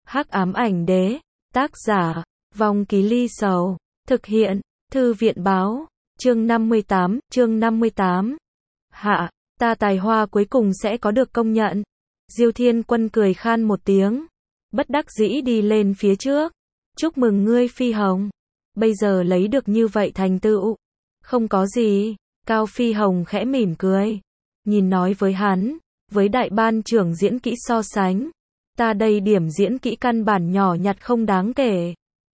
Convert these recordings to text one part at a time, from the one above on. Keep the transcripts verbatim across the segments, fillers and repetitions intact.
Hắc ám ảnh đế, tác giả, Vong Ký Ly Sầu, thực hiện, Thư viện báo, chương năm mươi tám, chương năm mươi tám. Hạ, ta tài hoa cuối cùng sẽ có được công nhận. Diêu Thiên Quân cười khan một tiếng, bất đắc dĩ đi lên phía trước. Chúc mừng ngươi Phi Hồng, bây giờ lấy được như vậy thành tựu. Không có gì, Cao Phi Hồng khẽ mỉm cười, nhìn nói với hắn, với đại ban trưởng diễn kỹ so sánh, ta đây điểm diễn kỹ căn bản nhỏ nhặt không đáng kể.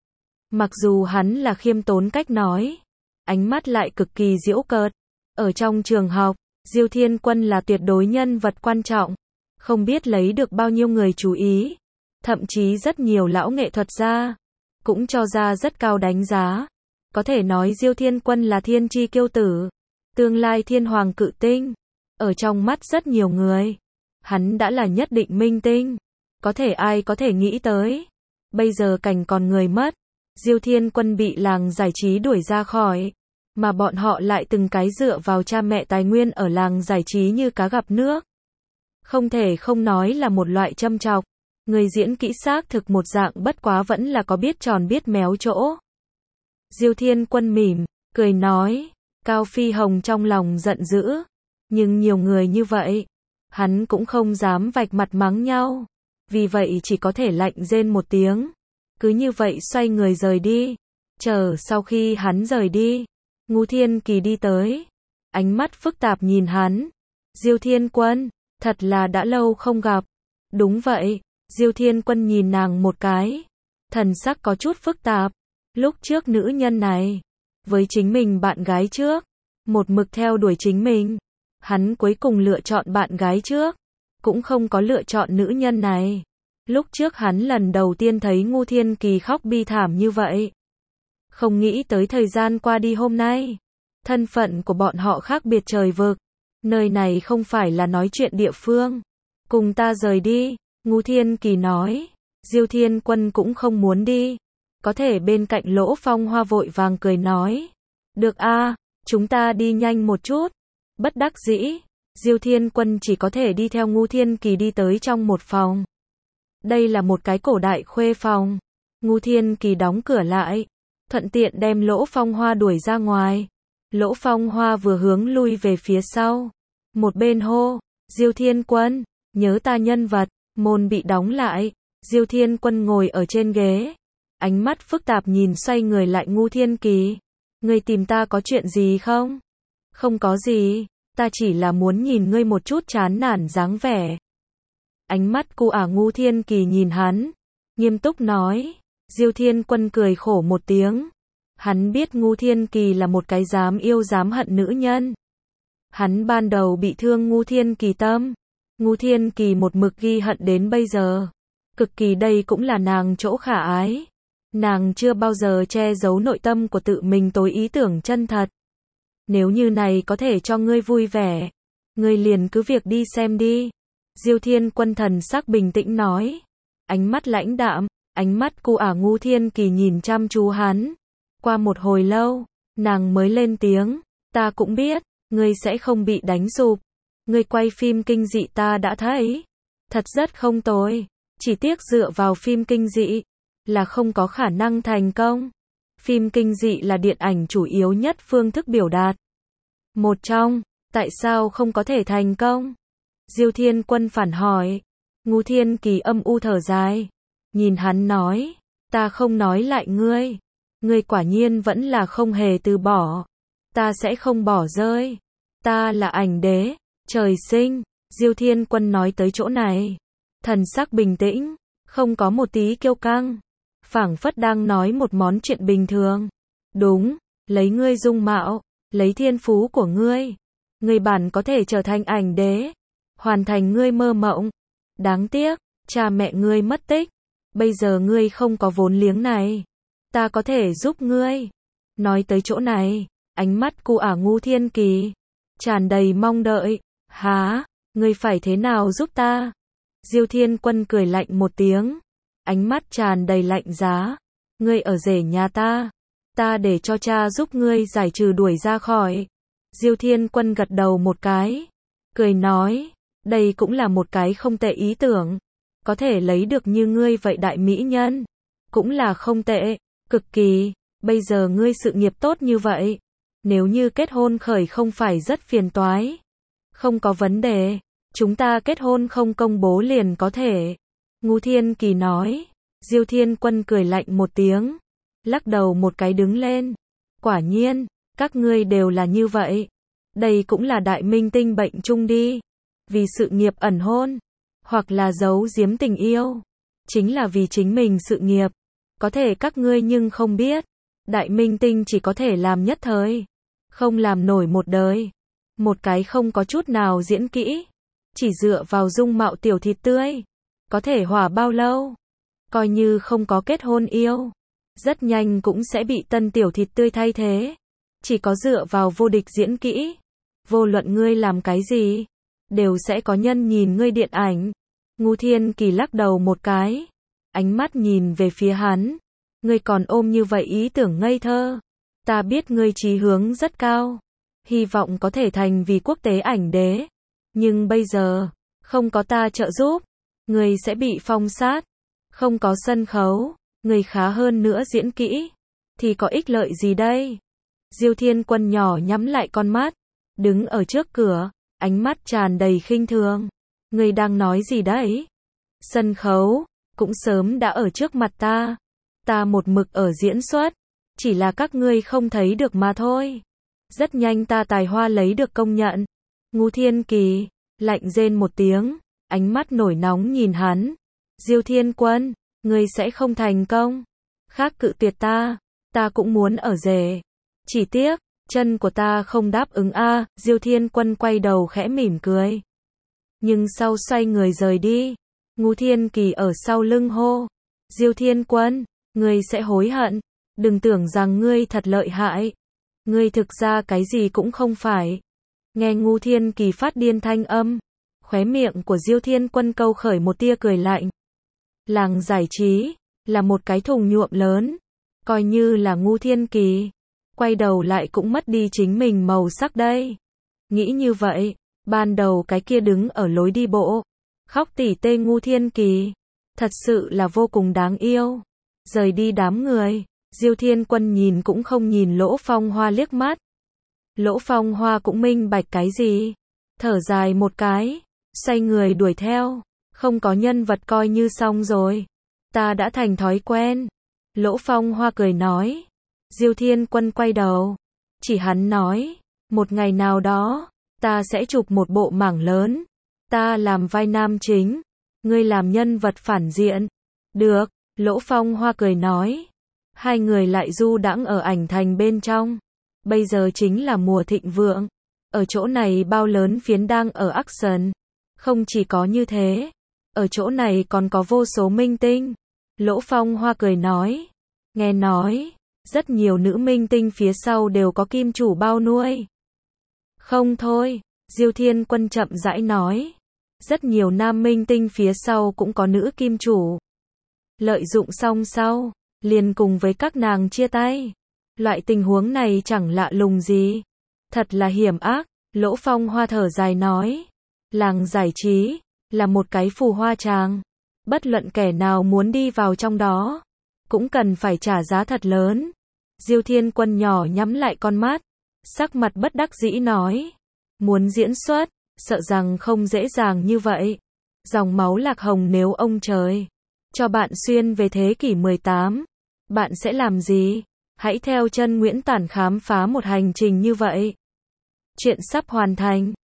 Mặc dù hắn là khiêm tốn cách nói, ánh mắt lại cực kỳ giễu cợt. Ở trong trường học, Diêu Thiên Quân là tuyệt đối nhân vật quan trọng, không biết lấy được bao nhiêu người chú ý, thậm chí rất nhiều lão nghệ thuật gia cũng cho ra rất cao đánh giá. Có thể nói Diêu Thiên Quân là thiên chi kiêu tử, tương lai thiên hoàng cự tinh. Ở trong mắt rất nhiều người, hắn đã là nhất định minh tinh. Có thể ai có thể nghĩ tới, bây giờ cảnh còn người mất, Diêu Thiên Quân bị làng giải trí đuổi ra khỏi, mà bọn họ lại từng cái dựa vào cha mẹ tài nguyên ở làng giải trí như cá gặp nước. Không thể không nói là một loại châm chọc. Người diễn kỹ xác thực một dạng, bất quá vẫn là có biết tròn biết méo chỗ. Diêu Thiên Quân mỉm, cười nói, Cao Phi Hồng trong lòng giận dữ, nhưng nhiều người như vậy, hắn cũng không dám vạch mặt mắng nhau, vì vậy chỉ có thể lạnh rên một tiếng, cứ như vậy xoay người rời đi. Chờ sau khi hắn rời đi, Ngũ Thiên Kỳ đi tới, ánh mắt phức tạp nhìn hắn. Diêu Thiên Quân, thật là đã lâu không gặp. Đúng vậy. Diêu Thiên Quân nhìn nàng một cái, thần sắc có chút phức tạp. Lúc trước nữ nhân này, với chính mình bạn gái trước, một mực theo đuổi chính mình, hắn cuối cùng lựa chọn bạn gái trước, cũng không có lựa chọn nữ nhân này. Lúc trước hắn lần đầu tiên thấy Ngũ Thiên Kỳ khóc bi thảm như vậy, không nghĩ tới thời gian qua đi hôm nay, thân phận của bọn họ khác biệt trời vực, nơi này không phải là nói chuyện địa phương, cùng ta rời đi. Ngũ Thiên Kỳ nói, Diêu Thiên Quân cũng không muốn đi. Có thể bên cạnh Lỗ Phong Hoa vội vàng cười nói, được a, chúng ta đi nhanh một chút. Bất đắc dĩ, Diêu Thiên Quân chỉ có thể đi theo Ngũ Thiên Kỳ đi tới trong một phòng. Đây là một cái cổ đại khuê phòng. Ngũ Thiên Kỳ đóng cửa lại, thuận tiện đem Lỗ Phong Hoa đuổi ra ngoài. Lỗ Phong Hoa vừa hướng lui về phía sau, một bên hô, Diêu Thiên Quân, nhớ ta nhân vật. Môn bị đóng lại, Diêu Thiên Quân ngồi ở trên ghế, ánh mắt phức tạp nhìn xoay người lại Ngũ Thiên Kỳ. Ngươi tìm ta có chuyện gì không? Không có gì, ta chỉ là muốn nhìn ngươi một chút chán nản dáng vẻ. Ánh mắt cu ả Ngũ Thiên Kỳ nhìn hắn, nghiêm túc nói. Diêu Thiên Quân cười khổ một tiếng. Hắn biết Ngũ Thiên Kỳ là một cái dám yêu dám hận nữ nhân. Hắn ban đầu bị thương Ngũ Thiên Kỳ tâm. Ngũ Thiên Kỳ một mực ghi hận đến bây giờ. Cực kỳ đây cũng là nàng chỗ khả ái. Nàng chưa bao giờ che giấu nội tâm của tự mình tối ý tưởng chân thật. Nếu như này có thể cho ngươi vui vẻ, ngươi liền cứ việc đi xem đi. Diêu Thiên Quân thần sắc bình tĩnh nói. Ánh mắt lãnh đạm, ánh mắt cu ả Ngũ Thiên Kỳ nhìn chăm chú hắn. Qua một hồi lâu, nàng mới lên tiếng, ta cũng biết, ngươi sẽ không bị đánh sụp. Ngươi quay phim kinh dị ta đã thấy, thật rất không tồi, chỉ tiếc dựa vào phim kinh dị là không có khả năng thành công. Phim kinh dị là điện ảnh chủ yếu nhất phương thức biểu đạt một trong, tại sao không có thể thành công? Diêu Thiên Quân phản hỏi. Ngũ Thiên Kỳ âm u thở dài, nhìn hắn nói, ta không nói lại ngươi, ngươi quả nhiên vẫn là không hề từ bỏ, ta sẽ không bỏ rơi, ta là ảnh đế. Trời sinh, Diêu Thiên Quân nói tới chỗ này, thần sắc bình tĩnh, không có một tí kiêu căng, phảng phất đang nói một món chuyện bình thường. Đúng, lấy ngươi dung mạo, lấy thiên phú của ngươi, ngươi bản có thể trở thành ảnh đế, hoàn thành ngươi mơ mộng. Đáng tiếc, cha mẹ ngươi mất tích, bây giờ ngươi không có vốn liếng này, ta có thể giúp ngươi. Nói tới chỗ này, ánh mắt cu ả Ngũ Thiên Kỳ tràn đầy mong đợi. Hả, ngươi phải thế nào giúp ta? Diêu Thiên Quân cười lạnh một tiếng, ánh mắt tràn đầy lạnh giá. Ngươi ở rể nhà ta, ta để cho cha giúp ngươi giải trừ đuổi ra khỏi. Diêu Thiên Quân gật đầu một cái, cười nói, đây cũng là một cái không tệ ý tưởng. có thể lấy được như ngươi vậy đại mỹ nhân, cũng là không tệ, cực kỳ, bây giờ ngươi sự nghiệp tốt như vậy, nếu như kết hôn khởi không phải rất phiền toái. Không có vấn đề, chúng ta kết hôn không công bố liền có thể. Ngũ Thiên Kỳ nói. Diêu Thiên Quân cười lạnh một tiếng, lắc đầu một cái đứng lên. Quả nhiên, các ngươi đều là như vậy. Đây cũng là đại minh tinh bệnh chung đi. Vì sự nghiệp ẩn hôn, hoặc là giấu giếm tình yêu, chính là vì chính mình sự nghiệp. Có thể các ngươi nhưng không biết, đại minh tinh chỉ có thể làm nhất thời, không làm nổi một đời. Một cái không có chút nào diễn kỹ, chỉ dựa vào dung mạo tiểu thịt tươi, có thể hỏa bao lâu? Coi như không có kết hôn yêu, rất nhanh cũng sẽ bị tân tiểu thịt tươi thay thế. Chỉ có dựa vào vô địch diễn kỹ, vô luận ngươi làm cái gì, đều sẽ có nhân nhìn ngươi điện ảnh. Ngũ Thiên Kỳ lắc đầu một cái, ánh mắt nhìn về phía hắn. Ngươi còn ôm như vậy ý tưởng ngây thơ. Ta biết ngươi chí hướng rất cao, hy vọng có thể thành vì quốc tế ảnh đế. Nhưng bây giờ, không có ta trợ giúp, ngươi sẽ bị phong sát. Không có sân khấu, ngươi khá hơn nữa diễn kỹ, thì có ích lợi gì đây? Diêu Thiên Quân nhỏ nhắm lại con mắt, đứng ở trước cửa, ánh mắt tràn đầy khinh thường. Ngươi đang nói gì đấy? Sân khấu, cũng sớm đã ở trước mặt ta. Ta một mực ở diễn xuất, chỉ là các ngươi không thấy được mà thôi. Rất nhanh ta tài hoa lấy được công nhận. Ngũ Thiên Kỳ, lạnh rên một tiếng, ánh mắt nổi nóng nhìn hắn. Diêu Thiên Quân, ngươi sẽ không thành công. Khác cự tuyệt ta, ta cũng muốn ở rể. Chỉ tiếc, chân của ta không đáp ứng a. À. Diêu Thiên Quân quay đầu khẽ mỉm cười. Nhưng sau xoay người rời đi. Ngũ Thiên Kỳ ở sau lưng hô. Diêu Thiên Quân, ngươi sẽ hối hận. Đừng tưởng rằng ngươi thật lợi hại. Ngươi thực ra cái gì cũng không phải. Nghe Ngũ Thiên Kỳ phát điên thanh âm, khóe miệng của Diêu Thiên Quân câu khởi một tia cười lạnh. Làng giải trí, là một cái thùng nhuộm lớn. Coi như là Ngũ Thiên Kỳ, quay đầu lại cũng mất đi chính mình màu sắc đây. Nghĩ như vậy, ban đầu cái kia đứng ở lối đi bộ, khóc tỉ tê Ngũ Thiên Kỳ, thật sự là vô cùng đáng yêu. Rời đi đám người, Diêu Thiên Quân nhìn cũng không nhìn Lỗ Phong Hoa liếc mắt. Lỗ Phong Hoa cũng minh bạch cái gì, thở dài một cái, xoay người đuổi theo. Không có nhân vật coi như xong rồi. Ta đã thành thói quen. Lỗ Phong Hoa cười nói. Diêu Thiên Quân quay đầu, chỉ hắn nói, một ngày nào đó, ta sẽ chụp một bộ mảng lớn. Ta làm vai nam chính, ngươi làm nhân vật phản diện. Được, Lỗ Phong Hoa cười nói. Hai người lại du đãng ở ảnh thành bên trong. Bây giờ chính là mùa thịnh vượng. Ở chỗ này bao lớn phiến đang ở action. Không chỉ có như thế, ở chỗ này còn có vô số minh tinh. Lỗ Phong Hoa cười nói. Nghe nói, rất nhiều nữ minh tinh phía sau đều có kim chủ bao nuôi. Không thôi, Diêu Thiên Quân chậm rãi nói. Rất nhiều nam minh tinh phía sau cũng có nữ kim chủ. Lợi dụng xong sau, liền cùng với các nàng chia tay. Loại tình huống này chẳng lạ lùng gì. Thật là hiểm ác, Lỗ Phong Hoa thở dài nói. Làng giải trí, là một cái phù hoa tràng. Bất luận kẻ nào muốn đi vào trong đó, cũng cần phải trả giá thật lớn. Diêu Thiên Quân nhỏ nhắm lại con mắt, sắc mặt bất đắc dĩ nói. Muốn diễn xuất, sợ rằng không dễ dàng như vậy. Dòng máu lạc hồng nếu ông trời cho bạn xuyên về thế kỷ mười tám, bạn sẽ làm gì? Hãy theo chân Nguyễn Tản khám phá một hành trình như vậy. Chuyện sắp hoàn thành.